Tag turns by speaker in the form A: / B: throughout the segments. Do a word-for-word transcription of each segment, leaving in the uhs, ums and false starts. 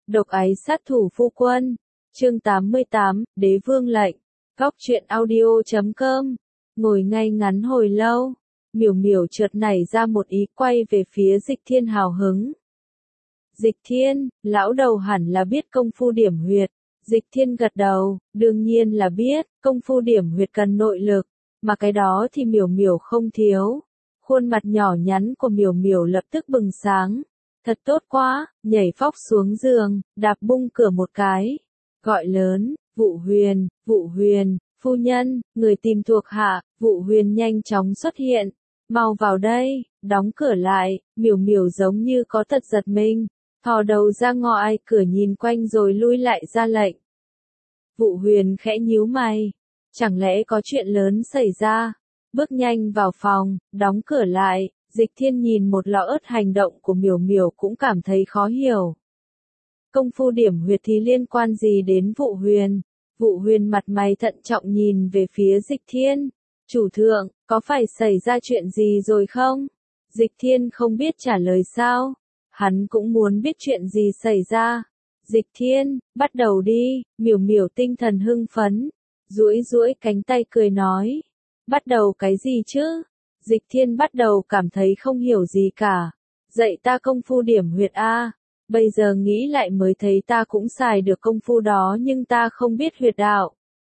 A: Độc ái sát thủ phu quân. Chương tám mươi tám, Đế vương lệnh. Góc truyện audio chấm com. Ngồi ngay ngắn hồi lâu, Miểu Miểu chợt nảy ra một ý quay về phía Dịch Thiên hào hứng. Dịch Thiên, lão đầu hẳn là biết công phu điểm huyệt. Dịch Thiên gật đầu, đương nhiên là biết, công phu điểm huyệt cần nội lực, mà cái đó thì Miểu Miểu không thiếu. Khuôn mặt nhỏ nhắn của Miểu Miểu lập tức bừng sáng. Thật tốt quá, nhảy phóc xuống giường, đạp bung cửa một cái. Gọi lớn, Vụ Huyền, Vụ Huyền, phu nhân, người tìm thuộc hạ. Vụ Huyền nhanh chóng xuất hiện. Mau vào đây, đóng cửa lại. Miểu Miểu giống như có tật giật mình, thò đầu ra ngoài cửa nhìn quanh rồi lui lại ra lệnh. Vụ Huyền khẽ nhíu mày. Chẳng lẽ có chuyện lớn xảy ra? Bước nhanh vào phòng, đóng cửa lại. Dịch Thiên nhìn một lọ ớt hành động của Miểu Miểu cũng cảm thấy khó hiểu. Công phu điểm huyệt thì liên quan gì đến Vụ Huyền? Vụ Huyền mặt mày thận trọng nhìn về phía Dịch Thiên. Chủ thượng, có phải xảy ra chuyện gì rồi không? Dịch Thiên không biết trả lời sao. Hắn cũng muốn biết chuyện gì xảy ra. Dịch Thiên, bắt đầu đi. Miểu Miểu tinh thần hưng phấn, duỗi duỗi cánh tay cười nói. Bắt đầu cái gì chứ? Dịch Thiên bắt đầu cảm thấy không hiểu gì cả. Dạy ta công phu điểm huyệt a. Bây giờ nghĩ lại mới thấy ta cũng xài được công phu đó nhưng ta không biết huyệt đạo.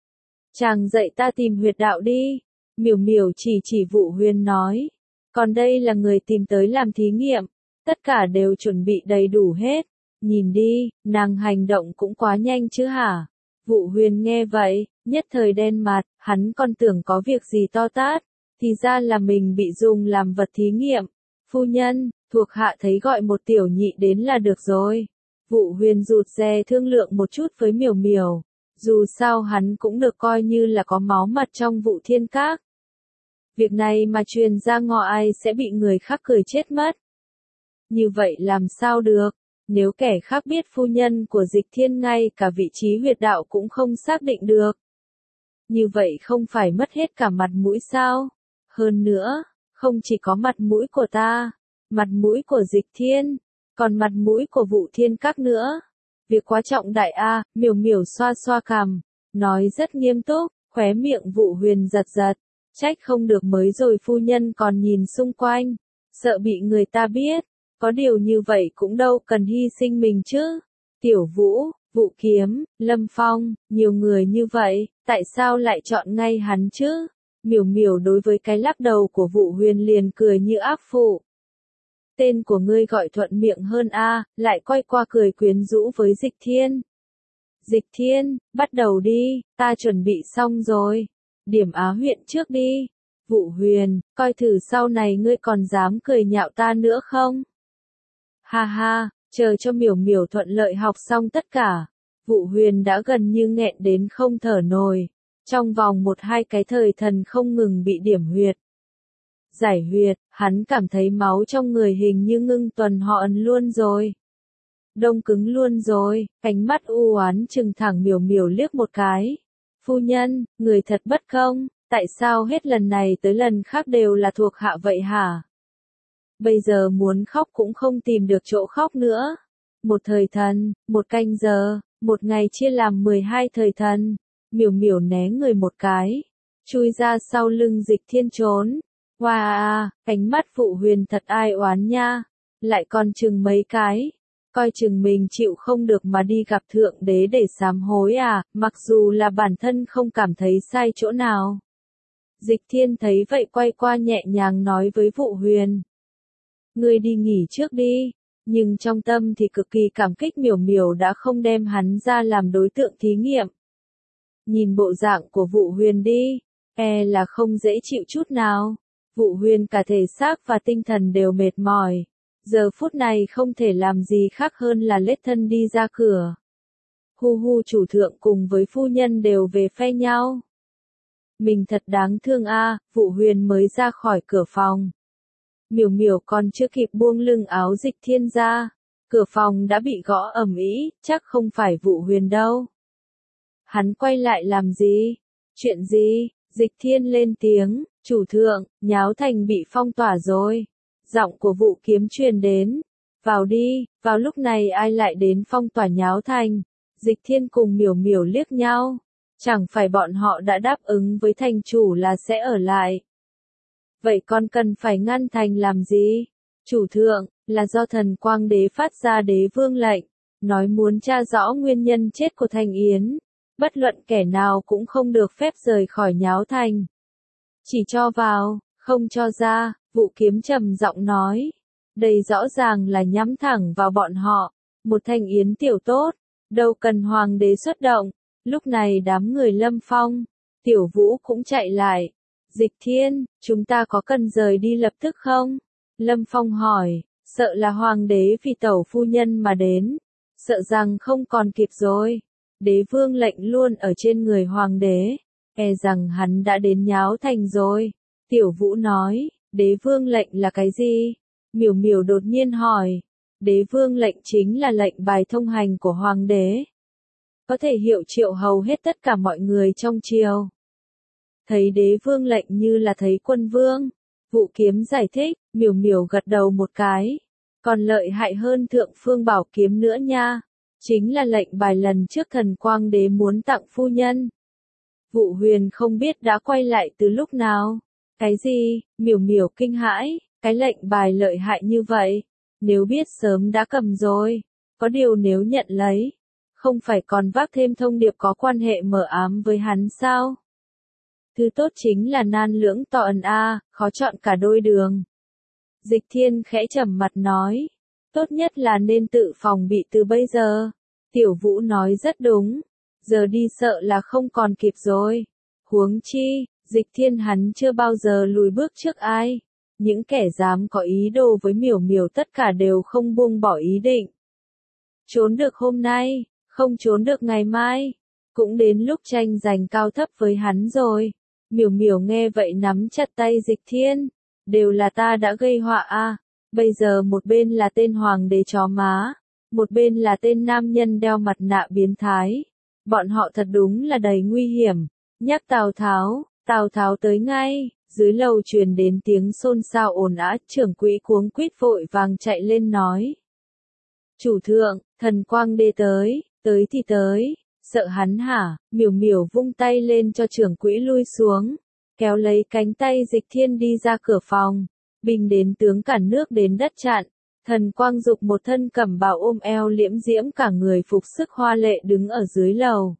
A: Chàng dạy ta tìm huyệt đạo đi. Miểu Miểu chỉ chỉ Vụ Huyền nói. Còn đây là người tìm tới làm thí nghiệm. Tất cả đều chuẩn bị đầy đủ hết. Nhìn đi, nàng hành động cũng quá nhanh chứ hả? Vụ Huyền nghe vậy, nhất thời đen mặt, hắn còn tưởng có việc gì to tát. Thì ra là mình bị dùng làm vật thí nghiệm. Phu nhân, thuộc hạ thấy gọi một tiểu nhị đến là được rồi. Vụ Huyền rụt rè thương lượng một chút với Miểu Miểu. Dù sao hắn cũng được coi như là có máu mặt trong Vụ Thiên Các. Việc này mà truyền ra ngoài sẽ bị người khác cười chết mất. Như vậy làm sao được? Nếu kẻ khác biết phu nhân của Dịch Thiên ngay cả vị trí huyệt đạo cũng không xác định được. Như vậy không phải mất hết cả mặt mũi sao? Hơn nữa, không chỉ có mặt mũi của ta, mặt mũi của Dịch Thiên, còn mặt mũi của Vụ Thiên Các nữa. Việc quá trọng đại a. Miểu Miểu xoa xoa cằm, nói rất nghiêm túc, khóe miệng Vụ Huyền giật giật. Trách không được mới rồi phu nhân còn nhìn xung quanh, sợ bị người ta biết. Có điều như vậy cũng đâu cần hy sinh mình chứ. Tiểu Vũ, Vụ Kiếm, Lâm Phong, nhiều người như vậy, tại sao lại chọn ngay hắn chứ? Miểu Miểu đối với cái lắc đầu của Vụ Huyền liền cười như ác phụ. Tên của ngươi gọi thuận miệng hơn a. Lại quay qua cười quyến rũ với Dịch Thiên. Dịch Thiên, bắt đầu đi, ta chuẩn bị xong rồi. Điểm á huyện trước đi. Vụ Huyền, coi thử sau này ngươi còn dám cười nhạo ta nữa không? Ha ha, chờ cho Miểu Miểu thuận lợi học xong tất cả. Vụ Huyền đã gần như nghẹn đến không thở nổi. Trong vòng một hai cái thời thần không ngừng bị điểm huyệt. Giải huyệt, hắn cảm thấy máu trong người hình như ngưng tuần hoàn luôn rồi. Đông cứng luôn rồi, ánh mắt u oán trừng thẳng Miểu Miểu liếc một cái. Phu nhân, người thật bất công, tại sao hết lần này tới lần khác đều là thuộc hạ vậy hả? Bây giờ muốn khóc cũng không tìm được chỗ khóc nữa. Một thời thần, một canh giờ, một ngày chia làm mười hai thời thần. Miểu Miểu né người một cái, chui ra sau lưng Dịch Thiên trốn. Wow, ánh mắt Vụ Huyền thật ai oán nha, lại còn chừng mấy cái. Coi chừng mình chịu không được mà đi gặp thượng đế để sám hối à, mặc dù là bản thân không cảm thấy sai chỗ nào. Dịch Thiên thấy vậy quay qua nhẹ nhàng nói với Vụ Huyền. Ngươi đi nghỉ trước đi, nhưng trong tâm thì cực kỳ cảm kích Miểu Miểu đã không đem hắn ra làm đối tượng thí nghiệm. Nhìn bộ dạng của Vụ Huyền đi, e là không dễ chịu chút nào. Vụ Huyền cả thể xác và tinh thần đều mệt mỏi. Giờ phút này không thể làm gì khác hơn là lết thân đi ra cửa. Hu hu, chủ thượng cùng với phu nhân đều về phe nhau. Mình thật đáng thương a. Vụ Huyền mới ra khỏi cửa phòng. Miểu Miểu còn chưa kịp buông lưng áo Dịch Thiên ra. Cửa phòng đã bị gõ ầm ĩ, chắc không phải Vụ Huyền đâu. Hắn quay lại làm gì? Chuyện gì? Dịch Thiên lên tiếng, chủ thượng, nháo thành bị phong tỏa rồi. Giọng của Vụ Kiếm truyền đến. Vào đi, vào lúc này ai lại đến phong tỏa nháo thành. Dịch Thiên cùng Miểu Miểu liếc nhau. Chẳng phải bọn họ đã đáp ứng với thành chủ là sẽ ở lại. Vậy con cần phải ngăn thành làm gì? Chủ thượng, là do thần quang đế phát ra đế vương lệnh, nói muốn tra rõ nguyên nhân chết của Thành Yến. Bất luận kẻ nào cũng không được phép rời khỏi nháo thành. Chỉ cho vào, không cho ra, Vũ Kiếm trầm giọng nói. Đây rõ ràng là nhắm thẳng vào bọn họ. Một Thành Yến tiểu tốt, đâu cần hoàng đế xuất động. Lúc này đám người Lâm Phong, Tiểu Vũ cũng chạy lại. Dịch Thiên, chúng ta có cần rời đi lập tức không? Lâm Phong hỏi, sợ là hoàng đế vì tẩu phu nhân mà đến. Sợ rằng không còn kịp rồi. Đế vương lệnh luôn ở trên người hoàng đế. E rằng hắn đã đến nháo thành rồi. Tiểu Vũ nói, đế vương lệnh là cái gì? Miểu Miểu đột nhiên hỏi. Đế vương lệnh chính là lệnh bài thông hành của hoàng đế. Có thể hiệu triệu hầu hết tất cả mọi người trong triều. Thấy đế vương lệnh như là thấy quân vương. Vũ Kiếm giải thích, Miểu Miểu gật đầu một cái. Còn lợi hại hơn Thượng Phương Bảo Kiếm nữa nha. Chính là lệnh bài lần trước thần quang đế muốn tặng phu nhân. Vũ Huyền không biết đã quay lại từ lúc nào. Cái gì? Miểu Miểu kinh hãi, cái lệnh bài lợi hại như vậy. Nếu biết sớm đã cầm rồi. Có điều nếu nhận lấy, không phải còn vác thêm thông điệp có quan hệ mờ ám với hắn sao? Thứ tốt chính là nan lưỡng tọ ẩn a, khó chọn cả đôi đường. Dịch Thiên khẽ trầm mặt nói, tốt nhất là nên tự phòng bị từ bây giờ. Tiểu Vũ nói rất đúng, giờ đi sợ là không còn kịp rồi. Huống chi, Dịch Thiên hắn chưa bao giờ lùi bước trước ai. Những kẻ dám có ý đồ với Miểu Miểu tất cả đều không buông bỏ ý định. Trốn được hôm nay, không trốn được ngày mai, cũng đến lúc tranh giành cao thấp với hắn rồi. Miểu Miểu nghe vậy nắm chặt tay Dịch Thiên, đều là ta đã gây họa a. Bây giờ một bên là tên hoàng đế chó má, một bên là tên nam nhân đeo mặt nạ biến thái. Bọn họ thật đúng là đầy nguy hiểm. Nhắc Tào Tháo, Tào Tháo tới ngay. Dưới lầu truyền đến tiếng xôn xao ồn ào, trưởng quỹ cuống quýt vội vàng chạy lên nói. Chủ thượng, thần quang đế tới, tới thì tới, sợ hắn hả? Miểu Miểu vung tay lên cho trưởng quỹ lui xuống, kéo lấy cánh tay Dịch Thiên đi ra cửa phòng. Binh đến tướng cản nước đến đất chặn, thần quang dục một thân cẩm bào ôm eo liễm diễm cả người phục sức hoa lệ đứng ở dưới lầu.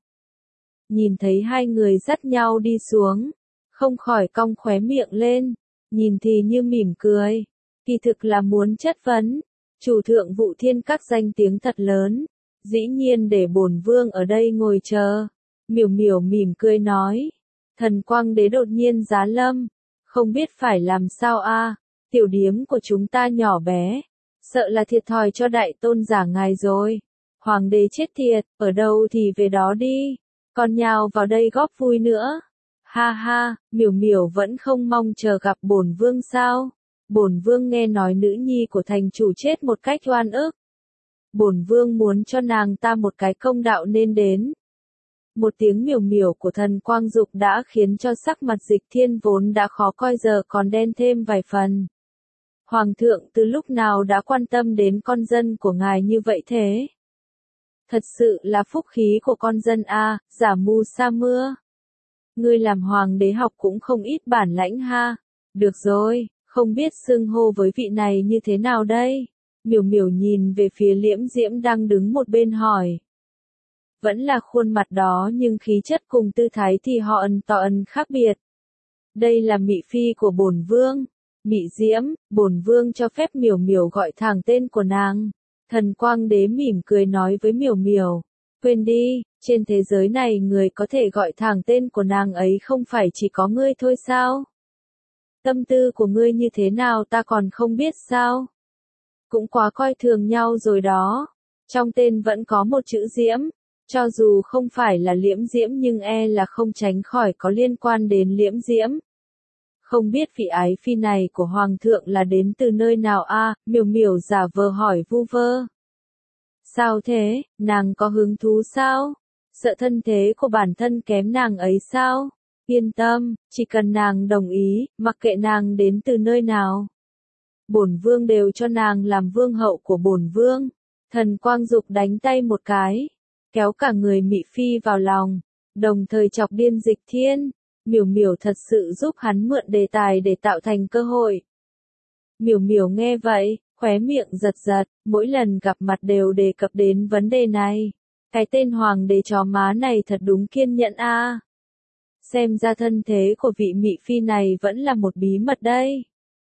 A: Nhìn thấy hai người dắt nhau đi xuống, không khỏi cong khóe miệng lên, nhìn thì như mỉm cười, kỳ thực là muốn chất vấn. Chủ thượng Vũ Thiên các danh tiếng thật lớn, dĩ nhiên để bổn vương ở đây ngồi chờ. Miểu Miểu mỉm cười nói, thần quang đế đột nhiên giá lâm, không biết phải làm sao a. Tiểu điếm của chúng ta nhỏ bé, sợ là thiệt thòi cho đại tôn giả ngài rồi. Hoàng đế chết tiệt, ở đâu thì về đó đi, còn nhào vào đây góp vui nữa. Ha ha, Miểu Miểu vẫn không mong chờ gặp bổn vương sao? Bổn vương nghe nói nữ nhi của thành chủ chết một cách oan ức. Bổn vương muốn cho nàng ta một cái công đạo nên đến. Một tiếng miểu miểu của thần quang dục đã khiến cho sắc mặt Dịch Thiên vốn đã khó coi giờ còn đen thêm vài phần. Hoàng thượng từ lúc nào đã quan tâm đến con dân của ngài như vậy thế? Thật sự là phúc khí của con dân a, giả mù sa mưa. Ngươi làm hoàng đế học cũng không ít bản lãnh ha. Được rồi, không biết xưng hô với vị này như thế nào đây? Miểu miểu nhìn về phía Liễm Diễm đang đứng một bên hỏi. Vẫn là khuôn mặt đó nhưng khí chất cùng tư thái thì họ ẩn tỏ ẩn khác biệt. Đây là Mị Phi của bổn vương. Mị Diễm, bổn vương cho phép miểu miểu gọi thẳng tên của nàng. Thần Quang Đế mỉm cười nói với miểu miểu. Quên đi, trên thế giới này người có thể gọi thẳng tên của nàng ấy không phải chỉ có ngươi thôi sao? Tâm tư của ngươi như thế nào ta còn không biết sao? Cũng quá coi thường nhau rồi đó. Trong tên vẫn có một chữ Diễm. Cho dù không phải là Liễm Diễm nhưng e là không tránh khỏi có liên quan đến Liễm Diễm. Không biết vị ái phi này của Hoàng thượng là đến từ nơi nào a? À, miểu miểu giả vờ hỏi vu vơ. Sao thế, nàng có hứng thú sao? Sợ thân thế của bản thân kém nàng ấy sao? Yên tâm, chỉ cần nàng đồng ý, mặc kệ nàng đến từ nơi nào. bổn vương đều cho nàng làm vương hậu của bổn vương. Thần Quang Dục đánh tay một cái, kéo cả người Mị Phi vào lòng, đồng thời chọc điên Dịch Thiên. Miểu Miểu thật sự giúp hắn mượn đề tài để tạo thành cơ hội. Miểu Miểu nghe vậy, khóe miệng giật giật, mỗi lần gặp mặt đều đề cập đến vấn đề này. Cái tên hoàng đế chó má này thật đúng kiên nhẫn a. À. Xem ra thân thế của vị Mị Phi này vẫn là một bí mật đây.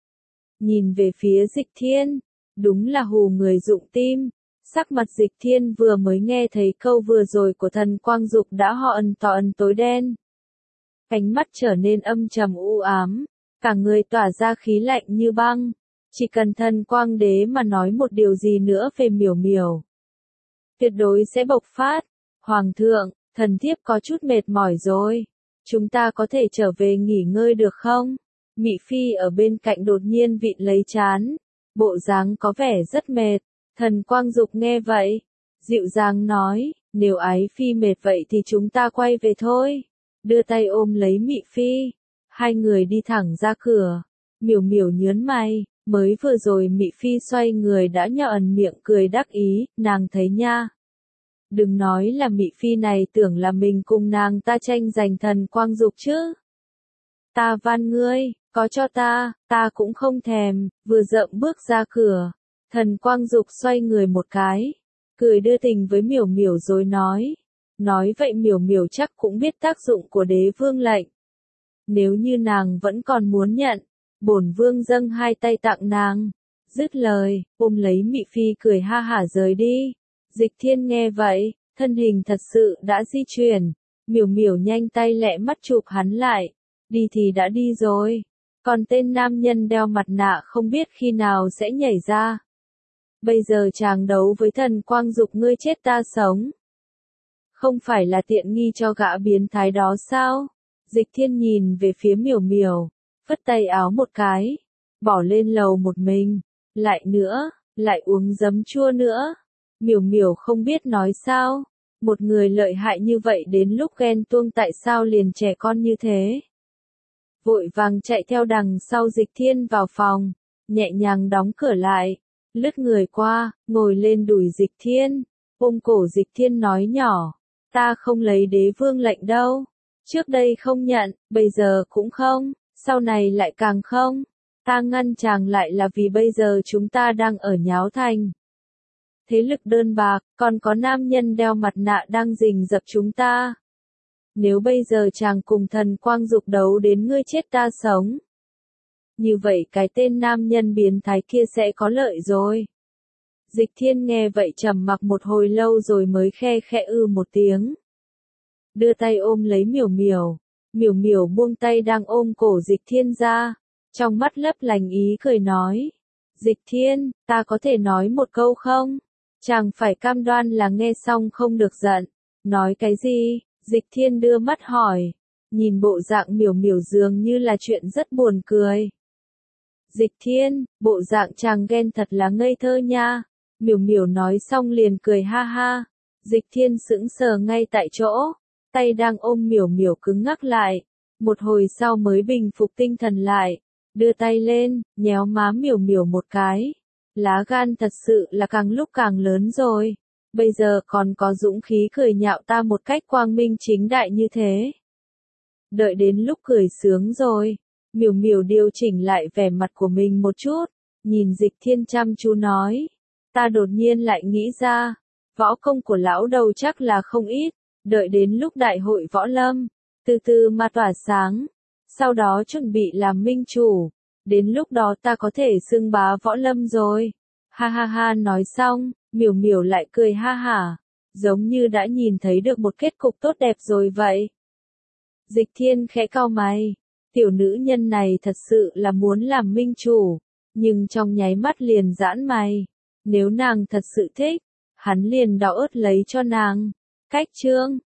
A: Nhìn về phía Dịch Thiên, đúng là hù người rụng tim. Sắc mặt Dịch Thiên vừa mới nghe thấy câu vừa rồi của Thần Quang Dục đã họ ẩn tỏ ẩn tối đen. Ánh mắt trở nên âm trầm u ám, cả người tỏa ra khí lạnh như băng. Chỉ cần Thần Quang Đế mà nói một điều gì nữa về Miểu Miểu, tuyệt đối sẽ bộc phát. Hoàng thượng, thần thiếp có chút mệt mỏi rồi. Chúng ta có thể trở về nghỉ ngơi được không? Mị Phi ở bên cạnh đột nhiên vịn lấy trán, bộ dáng có vẻ rất mệt. Thần Quang Dục nghe vậy, dịu dàng nói, nếu ái Phi mệt vậy thì chúng ta quay về thôi. Đưa tay ôm lấy Mị Phi, hai người đi thẳng ra cửa. Miểu Miểu nhớn mày, mới vừa rồi Mị Phi xoay người đã nhợn miệng cười đắc ý, nàng thấy nha. Đừng nói là Mị Phi này tưởng là mình cùng nàng ta tranh giành Thần Quang Dục chứ. Ta van ngươi, có cho ta, ta cũng không thèm. Vừa dậm bước ra cửa, Thần Quang Dục xoay người một cái, cười đưa tình với Miểu Miểu rồi nói. Nói vậy Miểu Miểu chắc cũng biết tác dụng của đế vương lệnh. Nếu như nàng vẫn còn muốn nhận, bổn vương dâng hai tay tặng nàng. Dứt lời, ôm lấy Mị Phi cười ha hả rời đi. Dịch Thiên nghe vậy, thân hình thật sự đã di chuyển. Miểu Miểu nhanh tay lẹ mắt chụp hắn lại. Đi thì đã đi rồi. Còn tên nam nhân đeo mặt nạ không biết khi nào sẽ nhảy ra. Bây giờ chàng đấu với Thần Quang Dục ngươi chết ta sống. Không phải là tiện nghi cho gã biến thái đó sao? Dịch Thiên nhìn về phía Miểu Miểu, phất tay áo một cái, bỏ lên lầu một mình. Lại nữa, lại uống giấm chua nữa. Miểu Miểu không biết nói sao. Một người lợi hại như vậy đến lúc ghen tuông tại sao liền trẻ con như thế. Vội vàng chạy theo đằng sau Dịch Thiên vào phòng, nhẹ nhàng đóng cửa lại, lướt người qua, ngồi lên đùi Dịch Thiên, ôm cổ Dịch Thiên nói nhỏ, ta không lấy đế vương lệnh đâu, trước đây không nhận, bây giờ cũng không, sau này lại càng không, ta ngăn chàng lại là vì bây giờ chúng ta đang ở Nháo Thành. Thế lực đơn bạc, còn có nam nhân đeo mặt nạ đang rình rập chúng ta. Nếu bây giờ chàng cùng Thần Quang Dục đấu đến ngươi chết ta sống, như vậy cái tên nam nhân biến thái kia sẽ có lợi rồi. Dịch Thiên nghe vậy trầm mặc một hồi lâu rồi mới khe khẽ ư một tiếng. Đưa tay ôm lấy Miểu Miểu. Miểu Miểu buông tay đang ôm cổ Dịch Thiên ra. Trong mắt lấp lánh ý cười nói. Dịch Thiên, ta có thể nói một câu không? Chàng phải cam đoan là nghe xong không được giận. Nói cái gì? Dịch Thiên đưa mắt hỏi. Nhìn bộ dạng Miểu Miểu dường như là chuyện rất buồn cười. Dịch Thiên, bộ dạng chàng ghen thật là ngây thơ nha. Miểu Miểu nói xong liền cười ha ha. Dịch Thiên sững sờ ngay tại chỗ. Tay đang ôm Miểu Miểu cứng ngắc lại. Một hồi sau mới bình phục tinh thần lại. Đưa tay lên, nhéo má Miểu Miểu một cái. Lá gan thật sự là càng lúc càng lớn rồi. Bây giờ còn có dũng khí cười nhạo ta một cách quang minh chính đại như thế. Đợi đến lúc cười sướng rồi. Miểu Miểu điều chỉnh lại vẻ mặt của mình một chút. Nhìn Dịch Thiên chăm chú nói. Ta đột nhiên lại nghĩ ra. Võ công của lão đầu chắc là không ít. Đợi đến lúc đại hội võ lâm. Từ từ mà tỏa sáng. Sau đó chuẩn bị làm minh chủ. Đến lúc đó ta có thể xưng bá võ lâm rồi. Ha ha ha nói xong. Miểu Miểu lại cười ha hả. Giống như đã nhìn thấy được một kết cục tốt đẹp rồi vậy. Dịch Thiên khẽ cau mày. Tiểu nữ nhân này thật sự là muốn làm minh chủ. Nhưng trong nháy mắt liền giãn mày. Nếu nàng thật sự thích, hắn liền đào ớt lấy cho nàng. Cách chương